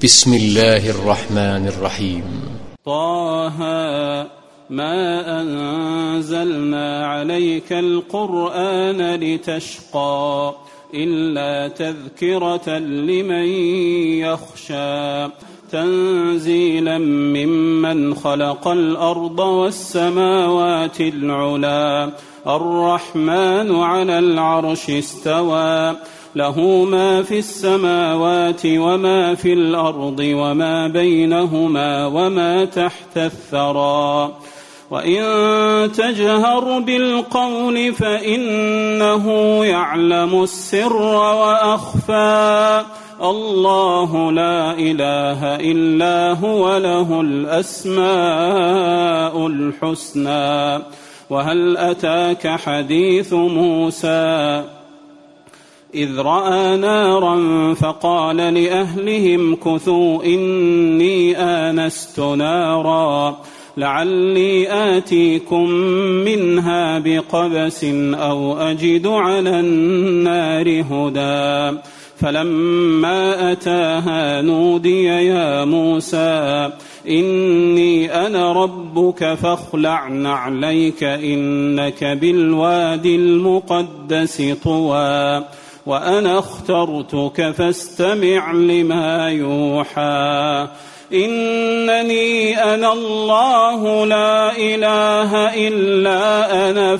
بسم الله الرحمن الرحيم. طه ما أنزلنا عليك القرآن لتشقى إلا تذكرة لمن يخشى تنزيلا ممن خلق الأرض والسماوات العلى الرحمن على العرش استوى له ما في السماوات وما في الأرض وما بينهما وما تحت الثرى وإن تجهر بالقول فإنه يعلم السر وأخفى الله لا إله إلا هو له الأسماء الحسنى وهل أتاك حديث موسى إذ رأى نارا فقال لأهلهم كثوا إني آنست نارا لعلي آتيكم منها بقبس أو أجد على النار هدى فلما أتاها نودي يا موسى إني أنا ربك فاخلع نعليك إنك بالوادي المقدس طوى وأنا اخترتك فاستمع لما يوحى إنني أنا الله لا إله إلا أنا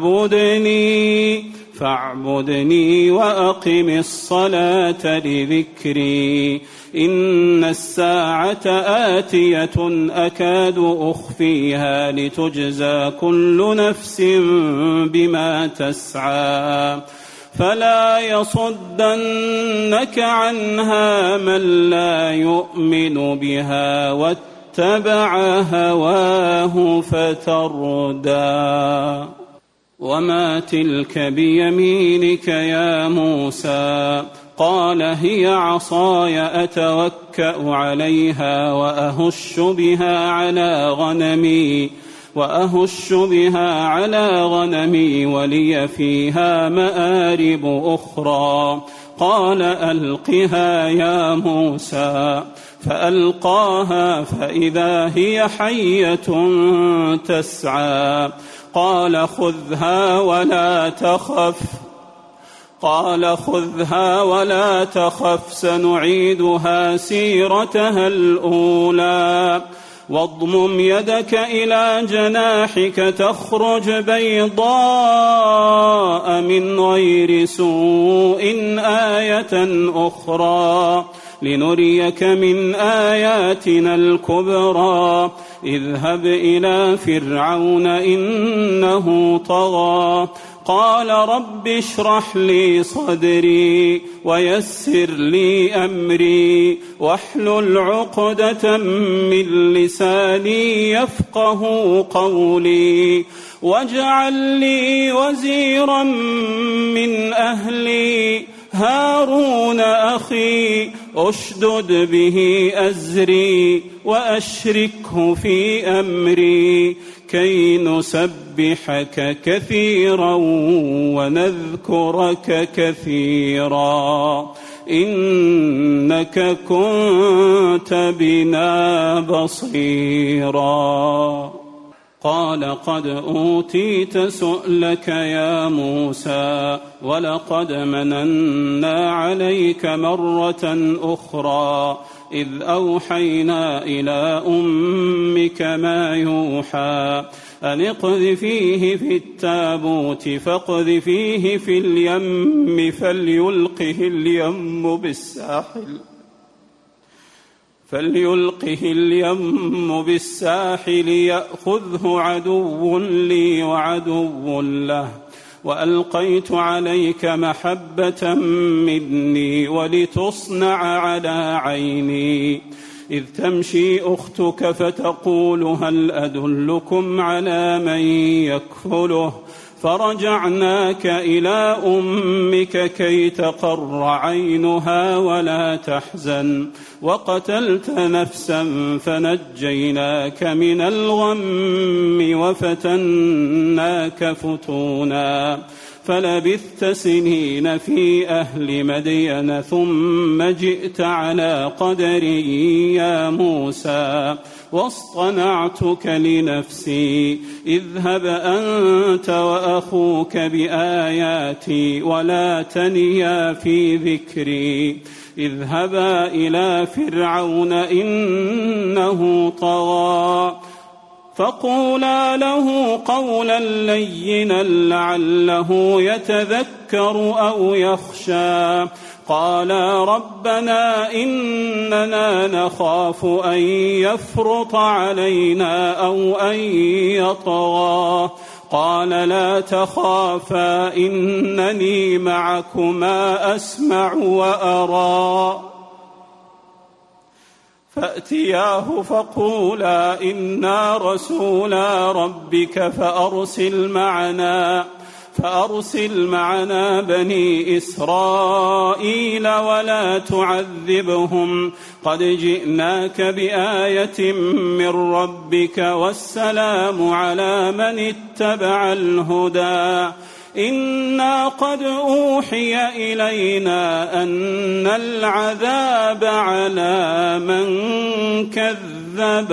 فاعبدني وأقم الصلاة لذكري إن الساعة آتية أكاد أخفيها لتجزى كل نفس بما تسعى فلا يصدنك عنها من لا يؤمن بها واتبع هواه فتردى وما تلك بيمينك يا موسى قال هي عصاي أتوكأ عليها وأهش بها على غنمي ولي فيها مآرب أخرى قال ألقها يا موسى فألقاها فإذا هي حية تسعى قال خذها ولا تخف سنعيدها سيرتها الأولى واضمم يدك إلى جناحك تخرج بيضاء من غير سوء آية أخرى لنريك من آياتنا الكبرى اذهب إلى فرعون إنه طغى قال رب اشرح لي صدري ويسر لي أمري واحلل عقدة من لساني يفقه قولي واجعل لي وزيرا من أهلي هارون أخي أشدد به أزري وأشركه في أمري كي نسبحك كثيرا ونذكرك كثيرا إنك كنت بنا بصيرا قال قد أوتيت سؤلك يا موسى ولقد مننا عليك مرة أخرى إذ أوحينا إلى أمك ما يوحى أن اقذفيه في التابوت فاقذفيه في اليم فليلقه اليم بالساحل يأخذه عدو لي وعدو له وألقيت عليك محبة مني ولتصنع على عيني إذ تمشي أختك فتقول هل أدلكم على من يكفله فرجعناك إلى أمك كي تقر عينها ولا تحزن وقتلت نفسا فنجيناك من الغم وفتناك فتونا فلبثت سنين في أهل مدين ثم جئت على قدري يا موسى واصطنعتك لنفسي اذهب أنت وأخوك بآياتي ولا تنيا في ذكري اذهبا إلى فرعون إنه طغى فقولا له قولا لينا لعله يتذكر أو يخشى قالا ربنا إننا نخاف أن يفرط علينا أو أن يطغى قال لا تخافا إنني معكما أسمع وأرى فأتياه فقولا إنا رسولا ربك فأرسل معنا بني إسرائيل ولا تعذبهم قد جئناك بآية من ربك والسلام على من اتبع الهدى إنا قد أوحي إلينا أن العذاب على من كذب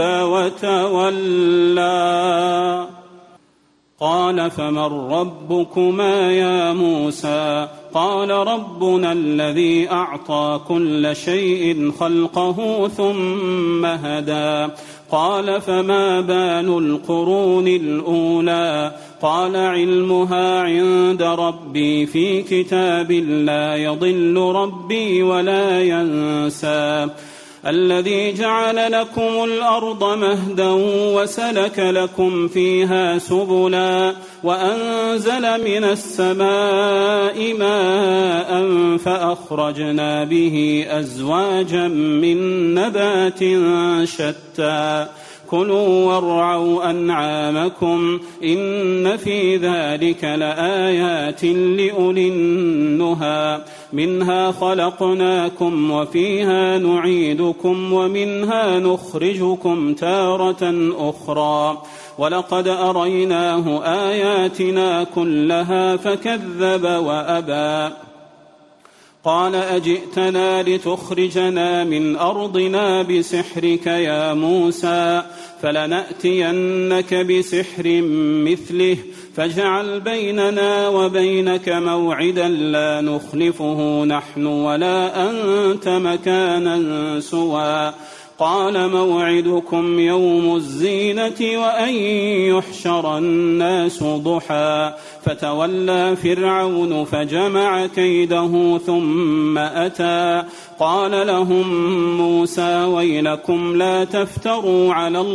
وتولى قال فمن ربكما يا موسى قال ربنا الذي أعطى كل شيء خلقه ثم هدى قال فما بال القرون الأولى قال علمها عند ربي في كتاب لا يضل ربي ولا ينسى الذي جعل لكم الأرض مهدا وسلك لكم فيها سبلا وأنزل من السماء ماء فأخرجنا به أزواجا من نبات شتى كلوا وارعوا أنعامكم إن في ذلك لآيات لأولي النهى منها خلقناكم وفيها نعيدكم ومنها نخرجكم تارة أخرى ولقد أريناه آياتنا كلها فكذب وأبى قال أجئتنا لتخرجنا من أرضنا بسحرك يا موسى فلنأتينك بسحر مثله فاجعل بيننا وبينك موعدا لا نخلفه نحن ولا أنت مكانا سوى قال موعدكم يوم الزينة وأن يحشر الناس ضحى فتولى فرعون فجمع كيده ثم أتى قال لهم موسى ويلكم لا تفتروا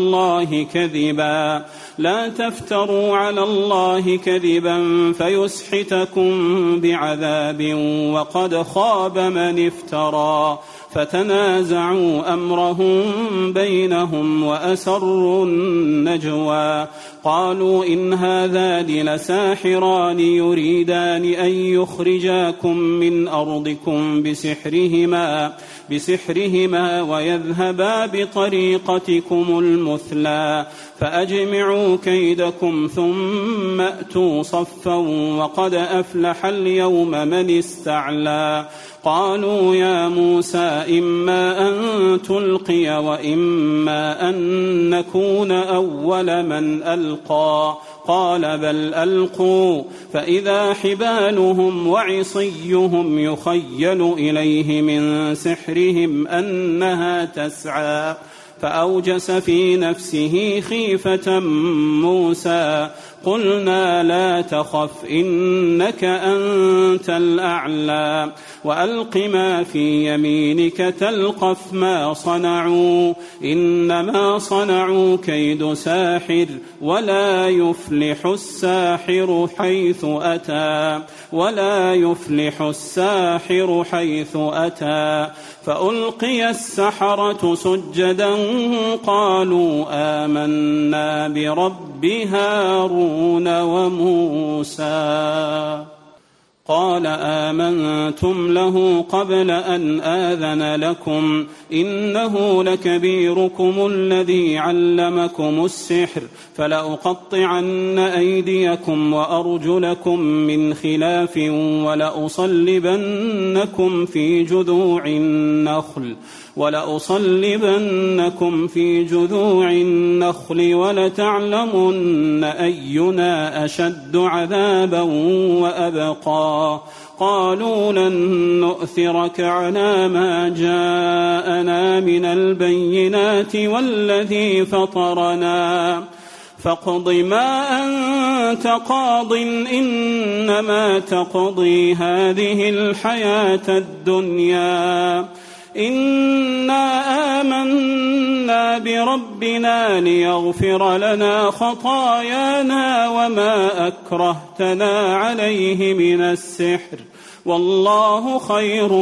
على الله كذبا فيسحتكم بعذاب وقد خاب من افترى فتنازعوا أمرهم بينهم وأسروا النجوى قالوا إن هذان لساحران يريدان أن يخرجاكم من أرضكم بسحرهما ويذهبا بطريقتكم المثلى فأجمعوا كيدكم ثم أتوا صفا وقد أفلح اليوم من استعلى قالوا يا موسى إما أن تلقي وإما أن نكون أول من ألقى قال بل ألقوا فإذا حبالهم وعصيهم يخيل إليه من سحرهم أنها تسعى فأوجس في نفسه خيفة موسى قلنا لا تخف إنك أنت الأعلى وألق ما في يمينك تلقف ما صنعوا إنما صنعوا كيد ساحر ولا يفلح الساحر حيث أتى فألقي السحرة سجدا قالوا آمنا برب هارون وموسى قال آمنتم له قبل أن آذن لكم إنه لكبيركم الذي علمكم السحر فلأقطعن أيديكم وأرجلكم من خلاف ولأصلبنكم في جذوع النخل ولتعلمن أينا أشد عذابا وأبقى قالوا لن نؤثرك على ما جاءنا من البينات والذي فطرنا فاقض ما أنت قاض إنما تقضي هذه الحياة الدنيا إنا آمنا بربنا ليغفر لنا خطايانا وما أكرهتنا عليه من السحر والله خير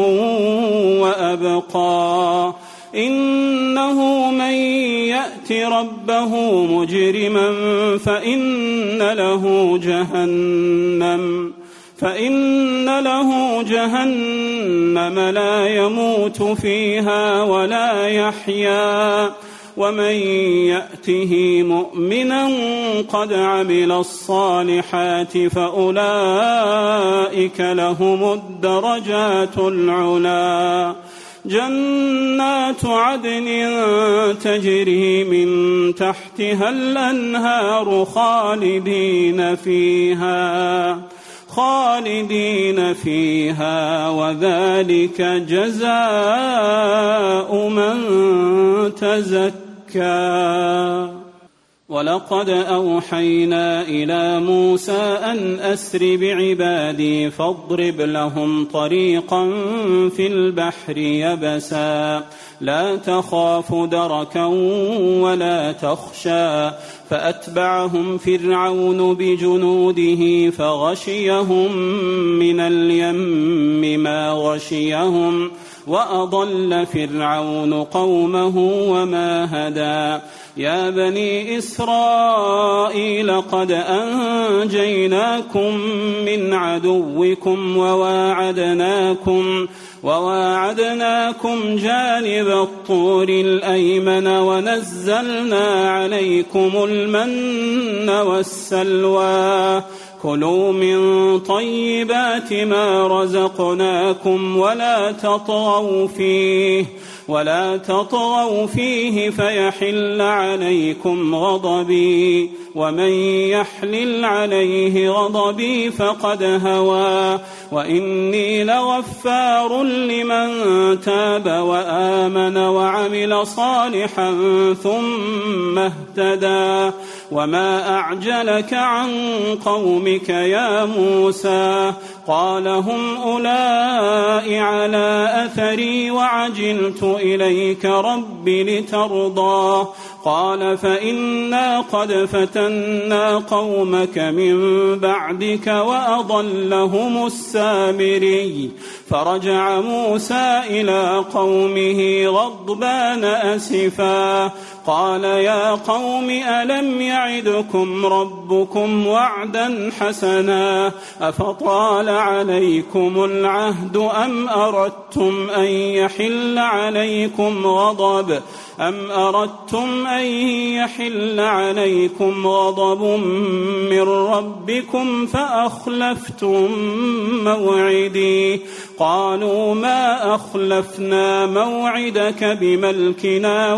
وأبقى إنه من يأت ربه مجرما فإن له جهنم لا يموت فيها ولا يحيا ومن يأته مؤمنا قد عمل الصالحات فأولئك لهم الدرجات العلى جنات عدن تجري من تحتها الأنهار خالدين فيها وذلك جزاء من تزكى ولقد أوحينا إلى موسى أن أسر بعبادي فاضرب لهم طريقا في البحر يبسا لا تخاف دركا ولا تخشى فأتبعهم فرعون بجنوده فغشيهم من اليم ما غشيهم وأضل فرعون قومه وما هدى يا بني إسرائيل قد أنجيناكم من عدوكم وواعدناكم جانب الطور الأيمن ونزلنا عليكم المن والسلوى كلوا من طيبات ما رزقناكم ولا تطغوا فيه فيحل عليكم غضبي ومن يحلل عليه غضبي فقد هوى وإني لغفار لمن تاب وآمن وعمل صالحا ثم اهتدى وما أعجلك عن قومك يا موسى قال هم أولئك على أثري وعجلت إليك رب لترضى قال فإنا قد فتنا قومك من بعدك وأضلهم السامري فرجع موسى إلى قومه غضبان أسفا قال يا قوم ألم يعدكم ربكم وعدا حسنا أفطال عليكم العهد أم أردتم أن يحل عليكم غضب من ربكم فأخلفتم موعدي قالوا ما أخلفنا موعدك بملكنا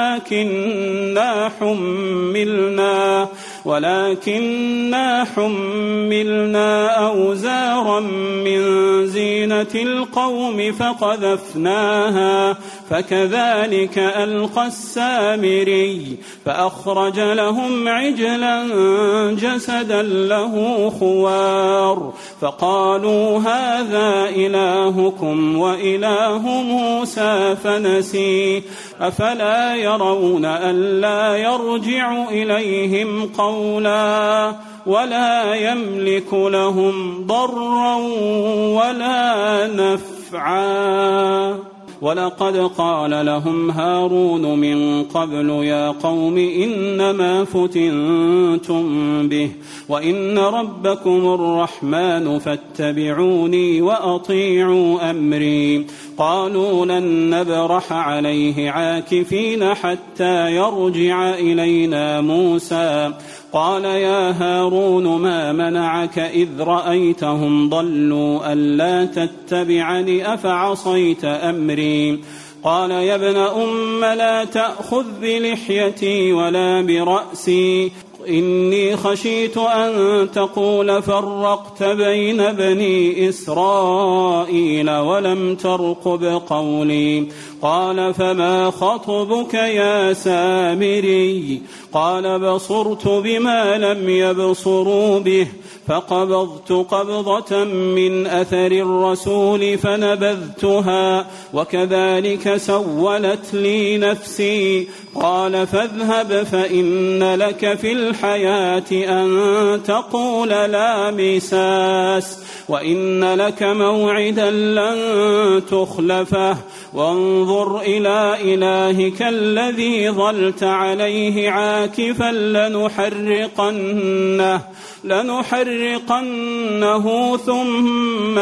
ولكننا حملنا أوزارا من زينة القوم فقذفناها فكذلك ألقى السامري فأخرج لهم عجلا جسدا له خوار فقالوا هذا إلهكم وإله موسى فنسي أفلا يرون ألا يرجع إليهم قولا ولا يملك لهم ضرا ولا نفعا ولقد قال لهم هارون من قبل يا قوم إنما فتنتم به وإن ربكم الرحمن فاتبعوني وأطيعوا أمري قالوا لن نبرح عليه عاكفين حتى يرجع إلينا موسى قال يا هارون ما منعك إذ رأيتهم ضلوا ألا تتبعني أفعصيت أمري قال يا ابن أم لا تأخذ بلحيتي ولا برأسي إني خشيت أن تقول فرقت بين بني إسرائيل ولم ترقب قولي قال فما خطبك يا سامري قال بصرت بما لم يبصروا به فقبضت قبضة من أثر الرسول فنبذتها وكذلك سولت لي نفسي قال فاذهب فإن لك في الحياة أن تقول لا مساس وإن لك موعدا لن تخلفه وانظر إلى إلهك الذي ظلت عليه عاكفا لنحرقنه ثم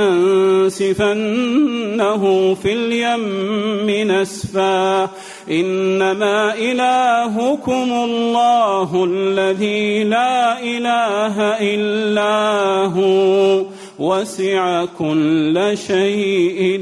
لننسفنه في اليم نسفا إنما إلهكم الله الذي لا إله إلا هو وسع كل شيء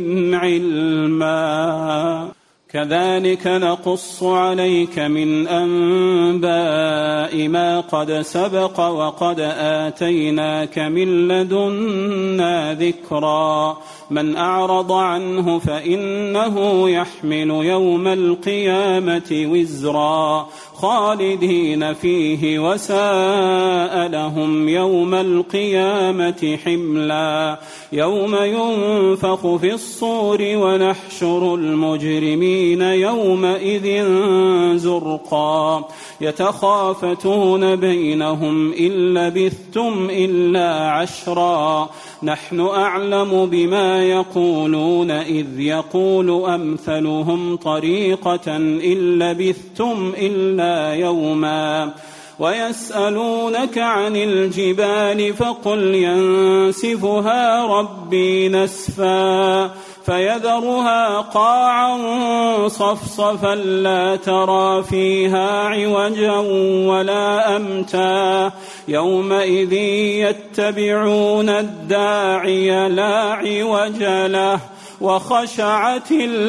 علما كذلك نقص عليك من أنباء ما قد سبق وقد آتيناك من لدنا ذكرا من أعرض عنه فإنه يحمل يوم القيامة وزرا خالدين فيه وساء لهم يوم القيامة حملا يوم ينفخ في الصور ونحشر المجرمين يومئذ زرقا يتخافتون بينهم إن لبثتم إلا عشرا نحن أعلم بما يقولون إذ يقول أمثلهم طريقة إن لبثتم إلا يوما ويسألونك عن الجبال فقل ينسفها ربي نسفا فيذرها قاعا صفصفا لا ترى فيها عوجا ولا أمتا يومئذ يتبعون الداعي لا عوج له وخشعت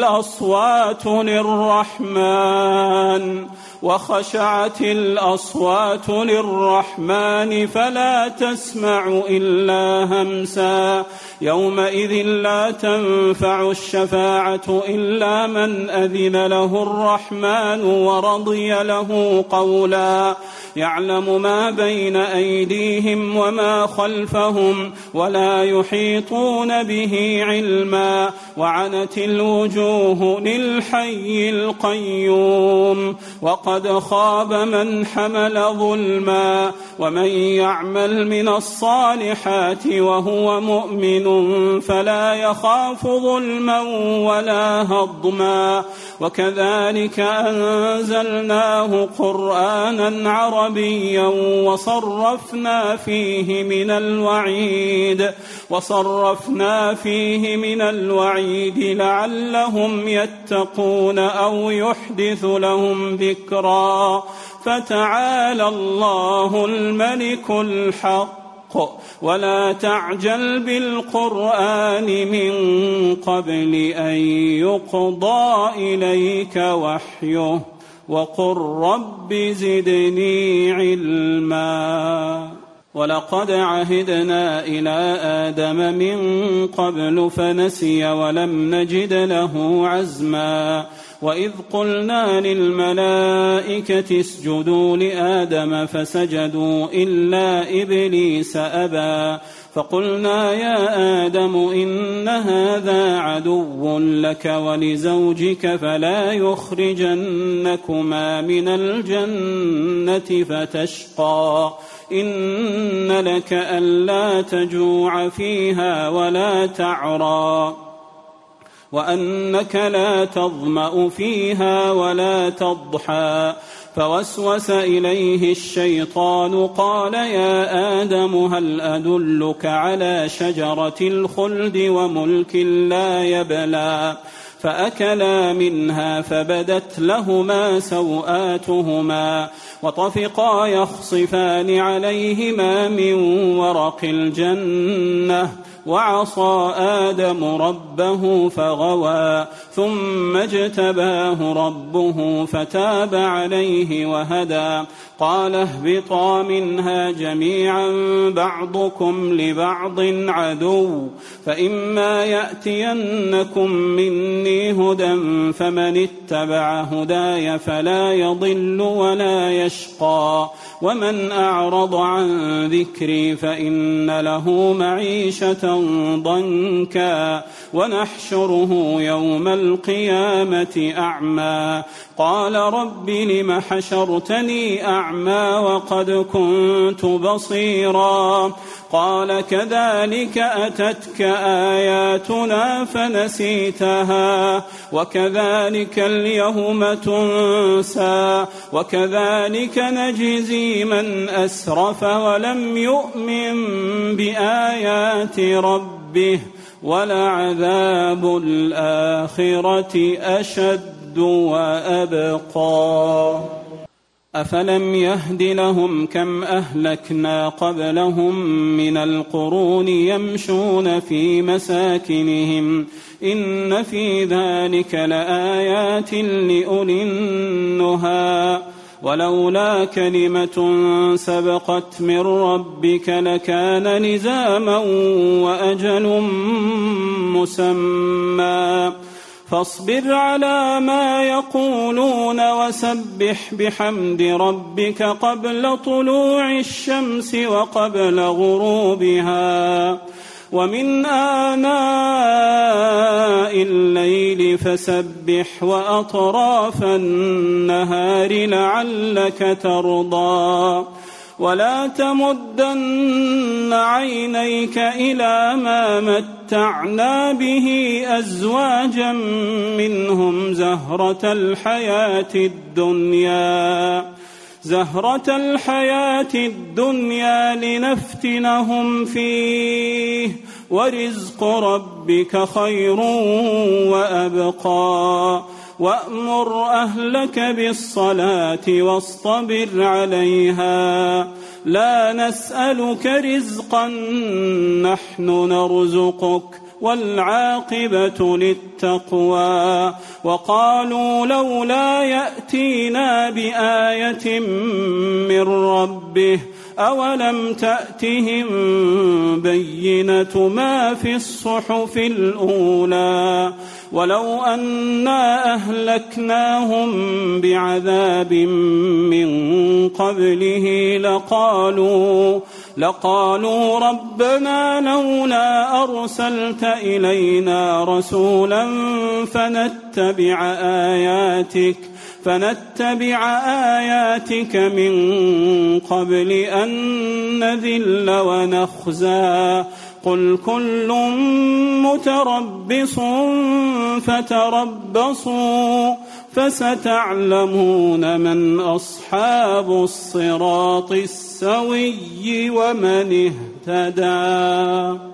الأصوات للرحمن فلا تسمع إلا همسا يومئذ لا تنفع الشفاعة إلا من أذن له الرحمن ورضي له قولا يعلم ما بين أيديهم وما خلفهم ولا يحيطون به علما وعنت الوجوه للحي القيوم وقد خاب من حمل ظلما ومن يعمل من الصالحات وهو مؤمن فلا يخاف ظلما ولا هضما وكذلك أنزلناه قرآنا عربيا وصرفنا فيه من الوعيد لعلهم يتقون أو يحدث لهم ذكرا فتعالى الله الملك الحق ولا تعجل بالقرآن من قبل أن يقضى إليك وحيه وقل رب زدني علما ولقد عهدنا إلى آدم من قبل فنسي ولم نجد له عزما وإذ قلنا للملائكة اسجدوا لآدم فسجدوا إلا إبليس أبى فقلنا يا آدم إن هذا عدو لك ولزوجك فلا يخرجنكما من الجنة فتشقى إن لك ألا تجوع فيها ولا تعرى وأنك لا تظمأ فيها ولا تضحى. فوسوس إليه الشيطان قال يا آدم هل أدلك على شجرة الخلد وملك لا يبلى؟ فأكلا منها فبدت لهما سوآتهما وطفقا يخصفان عليهما من ورق الجنة وعصى آدم ربه فغوى ثم اجتباه ربه فتاب عليه وهدى. قال اهبطا منها جميعا بعضكم لبعض عدو فإما يأتينكم مني هدى فمن اتبع هداي فلا يضل ولا يشقى ومن أعرض عن ذكري فإن له معيشة ضنكا ونحشره يوم القيامة أعمى. قال رب لم حشرتني أعمى وقد كنت بصيرا؟ قال كذلك أتتك آياتنا فنسيتها وكذلك اليوم تنسى وكذلك نجزي من أسرف ولم يؤمن بآيات ربه ولعذاب الآخرة أشد وأبقى. أفلم يهد لهم كم أهلكنا قبلهم من القرون يمشون في مساكنهم إن في ذلك لآيات لأولي النهى ولولا كلمة سبقت من ربك لكان لزاما وأجل مسمى. فاصبر على ما يقولون وسبح بحمد ربك قبل طلوع الشمس وقبل غروبها ومن آناء الليل فسبح وأطراف النهار لعلك ترضى. ولا تمدن عينيك إلى ما متعنا به أزواجا منهم زهرة الحياة الدنيا لنفتنهم فيه ورزق ربك خير وأبقى. وأمر أهلك بالصلاة واصطبر عليها لا نسألك رزقا نحن نرزقك والعاقبة للتقوى. وقالوا لولا يأتينا بآية من ربه أولم تأتهم بينة ما في الصحف الأولى ولو أنا أهلكناهم بعذاب من قبله لقالوا ربنا لولا أرسلت إلينا رسولا فنتبع آياتك من قبل أن نذل ونخزى. قل كل متربص فتربصوا فستعلمون من أصحاب الصراط السوي ومن اهتدى.